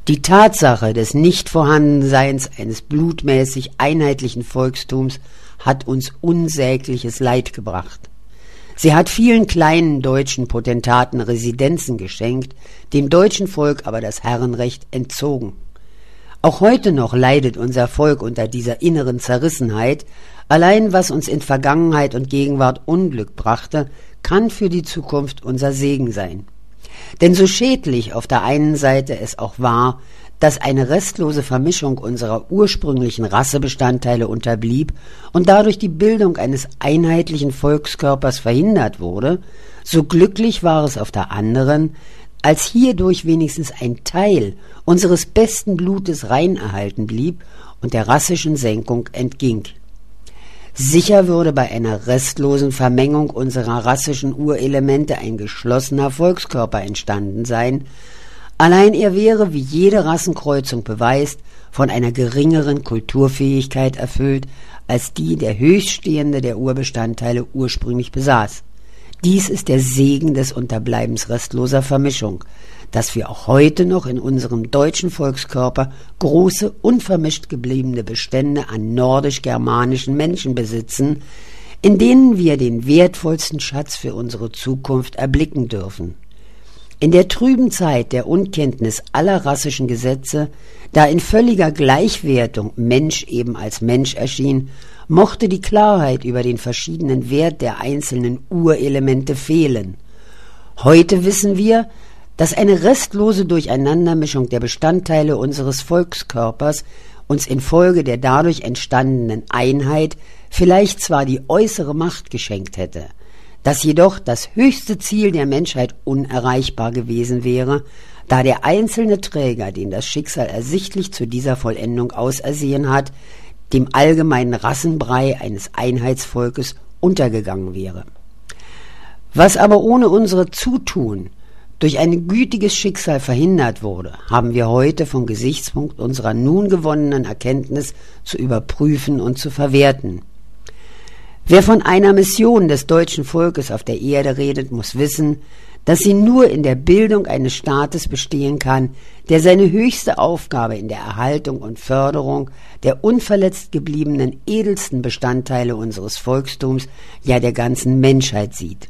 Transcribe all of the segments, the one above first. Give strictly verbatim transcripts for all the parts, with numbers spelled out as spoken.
Die Tatsache des Nichtvorhandenseins eines blutmäßig einheitlichen Volkstums hat uns unsägliches Leid gebracht. Sie hat vielen kleinen deutschen Potentaten Residenzen geschenkt, dem deutschen Volk aber das Herrenrecht entzogen. Auch heute noch leidet unser Volk unter dieser inneren Zerrissenheit. Allein was uns in Vergangenheit und Gegenwart Unglück brachte, kann für die Zukunft unser Segen sein. Denn so schädlich auf der einen Seite es auch war, dass eine restlose Vermischung unserer ursprünglichen Rassebestandteile unterblieb und dadurch die Bildung eines einheitlichen Volkskörpers verhindert wurde, so glücklich war es auf der anderen, als hierdurch wenigstens ein Teil unseres besten Blutes rein erhalten blieb und der rassischen Senkung entging. Sicher würde bei einer restlosen Vermengung unserer rassischen Urelemente ein geschlossener Volkskörper entstanden sein, allein er wäre, wie jede Rassenkreuzung beweist, von einer geringeren Kulturfähigkeit erfüllt, als die der Höchststehende der Urbestandteile ursprünglich besaß. Dies ist der Segen des Unterbleibens restloser Vermischung, dass wir auch heute noch in unserem deutschen Volkskörper große, unvermischt gebliebene Bestände an nordisch-germanischen Menschen besitzen, in denen wir den wertvollsten Schatz für unsere Zukunft erblicken dürfen. In der trüben Zeit der Unkenntnis aller rassischen Gesetze, da in völliger Gleichwertung Mensch eben als Mensch erschien, mochte die Klarheit über den verschiedenen Wert der einzelnen Urelemente fehlen. Heute wissen wir, dass eine restlose Durcheinandermischung der Bestandteile unseres Volkskörpers uns infolge der dadurch entstandenen Einheit vielleicht zwar die äußere Macht geschenkt hätte, dass jedoch das höchste Ziel der Menschheit unerreichbar gewesen wäre, da der einzelne Träger, den das Schicksal ersichtlich zu dieser Vollendung ausersehen hat, dem allgemeinen Rassenbrei eines Einheitsvolkes untergegangen wäre. Was aber ohne unsere Zutun durch ein gütiges Schicksal verhindert wurde, haben wir heute vom Gesichtspunkt unserer nun gewonnenen Erkenntnis zu überprüfen und zu verwerten. Wer von einer Mission des deutschen Volkes auf der Erde redet, muss wissen, dass sie nur in der Bildung eines Staates bestehen kann, der seine höchste Aufgabe in der Erhaltung und Förderung der unverletzt gebliebenen edelsten Bestandteile unseres Volkstums, ja der ganzen Menschheit sieht.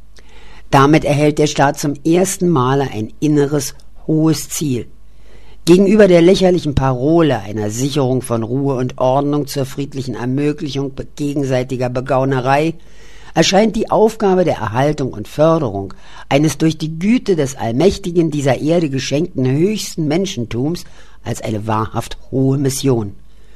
Damit erhält der Staat zum ersten Male ein inneres, hohes Ziel. Gegenüber der lächerlichen Parole einer Sicherung von Ruhe und Ordnung zur friedlichen Ermöglichung gegenseitiger Begaunerei erscheint die Aufgabe der Erhaltung und Förderung eines durch die Güte des Allmächtigen dieser Erde geschenkten höchsten Menschentums als eine wahrhaft hohe Mission.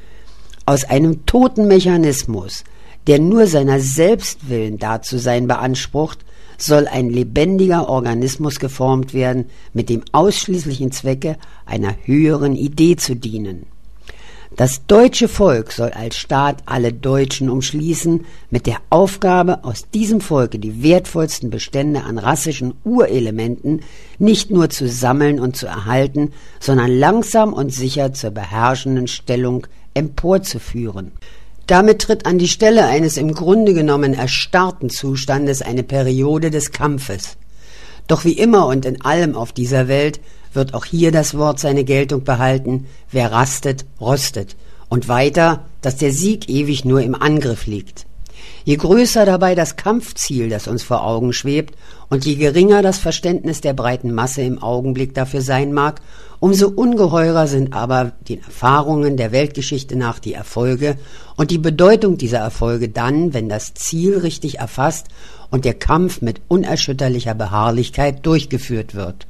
Aus einem toten Mechanismus, der nur seiner selbst willen da zu sein beansprucht, soll ein lebendiger Organismus geformt werden, mit dem ausschließlichen Zwecke einer höheren Idee zu dienen. Das deutsche Volk soll als Staat alle Deutschen umschließen, mit der Aufgabe, aus diesem Volke die wertvollsten Bestände an rassischen Urelementen nicht nur zu sammeln und zu erhalten, sondern langsam und sicher zur beherrschenden Stellung emporzuführen. Damit tritt an die Stelle eines im Grunde genommen erstarrten Zustandes eine Periode des Kampfes. Doch wie immer und in allem auf dieser Welt wird auch hier das Wort seine Geltung behalten: Wer rastet, rostet. Und weiter, dass der Sieg ewig nur im Angriff liegt. Je größer dabei das Kampfziel, das uns vor Augen schwebt, und je geringer das Verständnis der breiten Masse im Augenblick dafür sein mag, umso ungeheurer sind aber den Erfahrungen der Weltgeschichte nach die Erfolge und die Bedeutung dieser Erfolge dann, wenn das Ziel richtig erfasst und der Kampf mit unerschütterlicher Beharrlichkeit durchgeführt wird.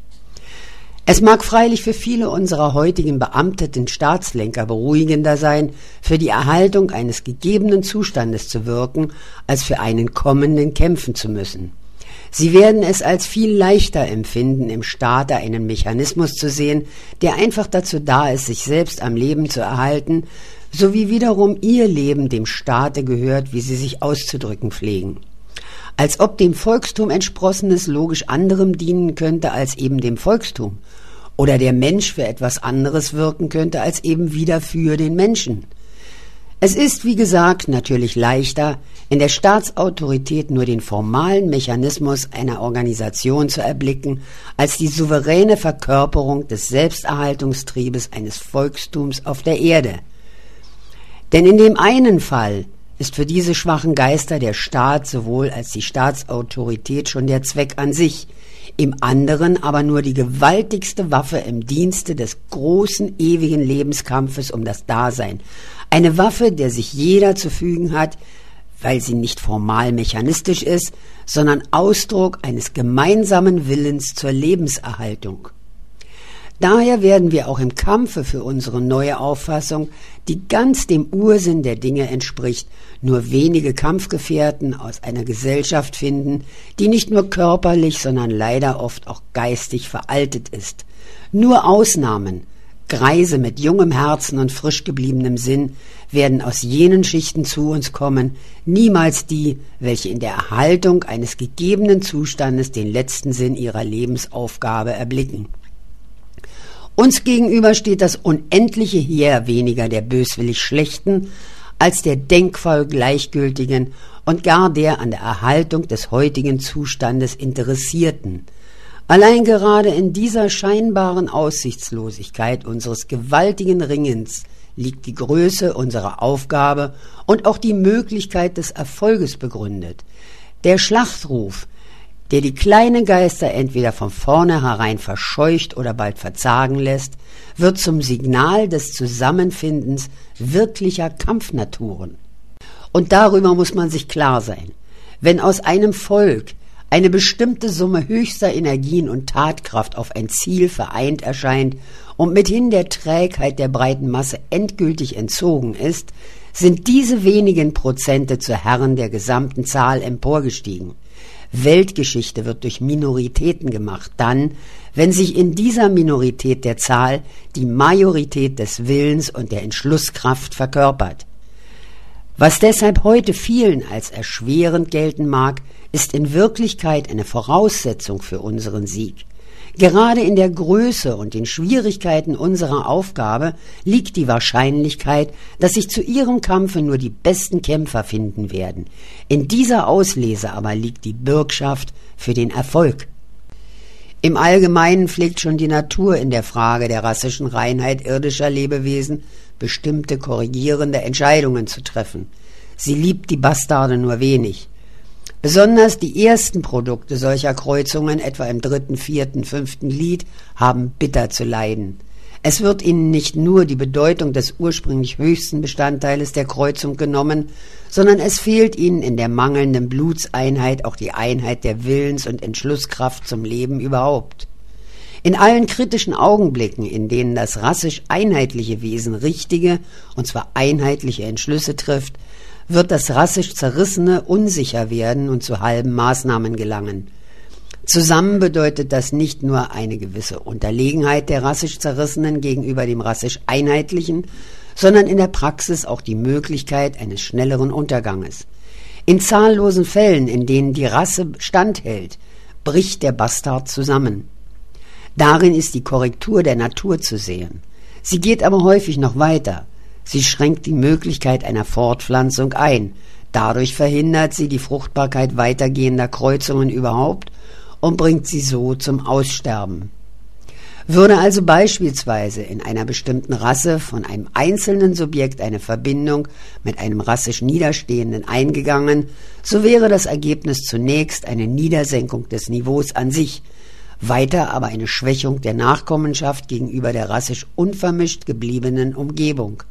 Es mag freilich für viele unserer heutigen beamteten Staatslenker beruhigender sein, für die Erhaltung eines gegebenen Zustandes zu wirken, als für einen kommenden kämpfen zu müssen. Sie werden es als viel leichter empfinden, im Staate einen Mechanismus zu sehen, der einfach dazu da ist, sich selbst am Leben zu erhalten, sowie wiederum ihr Leben dem Staate gehört, wie sie sich auszudrücken pflegen. Als ob dem Volkstum Entsprossenes logisch anderem dienen könnte als eben dem Volkstum, oder der Mensch für etwas anderes wirken könnte als eben wieder für den Menschen. Es ist, wie gesagt, natürlich leichter, in der Staatsautorität nur den formalen Mechanismus einer Organisation zu erblicken, als die souveräne Verkörperung des Selbsterhaltungstriebes eines Volkstums auf der Erde. Denn in dem einen Fall ist für diese schwachen Geister der Staat sowohl als die Staatsautorität schon der Zweck an sich, im anderen aber nur die gewaltigste Waffe im Dienste des großen, ewigen Lebenskampfes um das Dasein. Eine Waffe, der sich jeder zu fügen hat, weil sie nicht formal mechanistisch ist, sondern Ausdruck eines gemeinsamen Willens zur Lebenserhaltung. Daher werden wir auch im Kampfe für unsere neue Auffassung, die ganz dem Ursinn der Dinge entspricht, nur wenige Kampfgefährten aus einer Gesellschaft finden, die nicht nur körperlich, sondern leider oft auch geistig veraltet ist. Nur Ausnahmen, Greise mit jungem Herzen und frisch gebliebenem Sinn, werden aus jenen Schichten zu uns kommen, niemals die, welche in der Erhaltung eines gegebenen Zustandes den letzten Sinn ihrer Lebensaufgabe erblicken. Uns gegenüber steht das unendliche Heer weniger der böswillig Schlechten als der denkvoll Gleichgültigen und gar der an der Erhaltung des heutigen Zustandes Interessierten. Allein gerade in dieser scheinbaren Aussichtslosigkeit unseres gewaltigen Ringens liegt die Größe unserer Aufgabe und auch die Möglichkeit des Erfolges begründet. Der Schlachtruf, der die kleinen Geister entweder von vornherein verscheucht oder bald verzagen lässt, wird zum Signal des Zusammenfindens wirklicher Kampfnaturen. Und darüber muss man sich klar sein. Wenn aus einem Volk eine bestimmte Summe höchster Energien und Tatkraft auf ein Ziel vereint erscheint und mithin der Trägheit der breiten Masse endgültig entzogen ist, sind diese wenigen Prozente zu Herren der gesamten Zahl emporgestiegen. Weltgeschichte wird durch Minoritäten gemacht, dann, wenn sich in dieser Minorität der Zahl die Majorität des Willens und der Entschlusskraft verkörpert. Was deshalb heute vielen als erschwerend gelten mag, ist in Wirklichkeit eine Voraussetzung für unseren Sieg. Gerade in der Größe und den Schwierigkeiten unserer Aufgabe liegt die Wahrscheinlichkeit, dass sich zu ihrem Kampfe nur die besten Kämpfer finden werden. In dieser Auslese aber liegt die Bürgschaft für den Erfolg. Im Allgemeinen pflegt schon die Natur in der Frage der rassischen Reinheit irdischer Lebewesen bestimmte korrigierende Entscheidungen zu treffen. Sie liebt die Bastarde nur wenig. Besonders die ersten Produkte solcher Kreuzungen, etwa im dritten, vierten, fünften Glied, haben bitter zu leiden. Es wird ihnen nicht nur die Bedeutung des ursprünglich höchsten Bestandteiles der Kreuzung genommen, sondern es fehlt ihnen in der mangelnden Blutseinheit auch die Einheit der Willens- und Entschlusskraft zum Leben überhaupt. In allen kritischen Augenblicken, in denen das rassisch einheitliche Wesen richtige, und zwar einheitliche Entschlüsse trifft, wird das rassisch Zerrissene unsicher werden und zu halben Maßnahmen gelangen. Zusammen bedeutet das nicht nur eine gewisse Unterlegenheit der rassisch Zerrissenen gegenüber dem rassisch Einheitlichen, sondern in der Praxis auch die Möglichkeit eines schnelleren Unterganges. In zahllosen Fällen, in denen die Rasse standhält, bricht der Bastard zusammen. Darin ist die Korrektur der Natur zu sehen. Sie geht aber häufig noch weiter. Sie schränkt die Möglichkeit einer Fortpflanzung ein. Dadurch verhindert sie die Fruchtbarkeit weitergehender Kreuzungen überhaupt und bringt sie so zum Aussterben. Würde also beispielsweise in einer bestimmten Rasse von einem einzelnen Subjekt eine Verbindung mit einem rassisch Niederstehenden eingegangen, so wäre das Ergebnis zunächst eine Niedersenkung des Niveaus an sich, weiter aber eine Schwächung der Nachkommenschaft gegenüber der rassisch unvermischt gebliebenen Umgebung.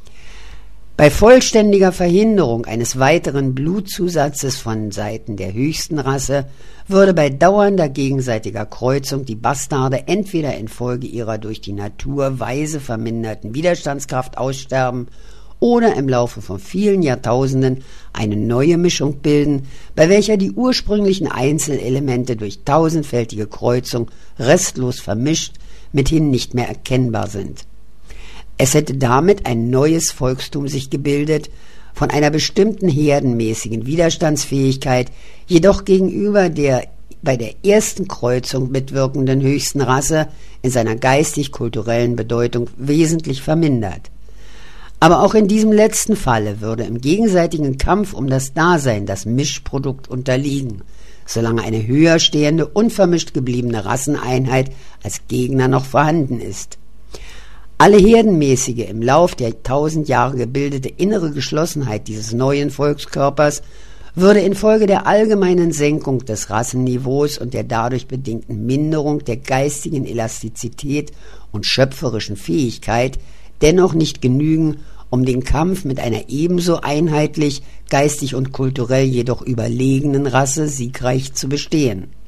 Bei vollständiger Verhinderung eines weiteren Blutzusatzes von Seiten der höchsten Rasse würde bei dauernder gegenseitiger Kreuzung die Bastarde entweder infolge ihrer durch die Natur weise verminderten Widerstandskraft aussterben oder im Laufe von vielen Jahrtausenden eine neue Mischung bilden, bei welcher die ursprünglichen Einzelelemente durch tausendfältige Kreuzung restlos vermischt, mithin nicht mehr erkennbar sind. Es hätte damit ein neues Volkstum sich gebildet, von einer bestimmten herdenmäßigen Widerstandsfähigkeit, jedoch gegenüber der bei der ersten Kreuzung mitwirkenden höchsten Rasse in seiner geistig-kulturellen Bedeutung wesentlich vermindert. Aber auch in diesem letzten Falle würde im gegenseitigen Kampf um das Dasein das Mischprodukt unterliegen, solange eine höher stehende, unvermischt gebliebene Rasseneinheit als Gegner noch vorhanden ist. Alle herdenmäßige, im Lauf der tausend Jahre gebildete innere Geschlossenheit dieses neuen Volkskörpers würde infolge der allgemeinen Senkung des Rassenniveaus und der dadurch bedingten Minderung der geistigen Elastizität und schöpferischen Fähigkeit dennoch nicht genügen, um den Kampf mit einer ebenso einheitlich, geistig und kulturell jedoch überlegenen Rasse siegreich zu bestehen.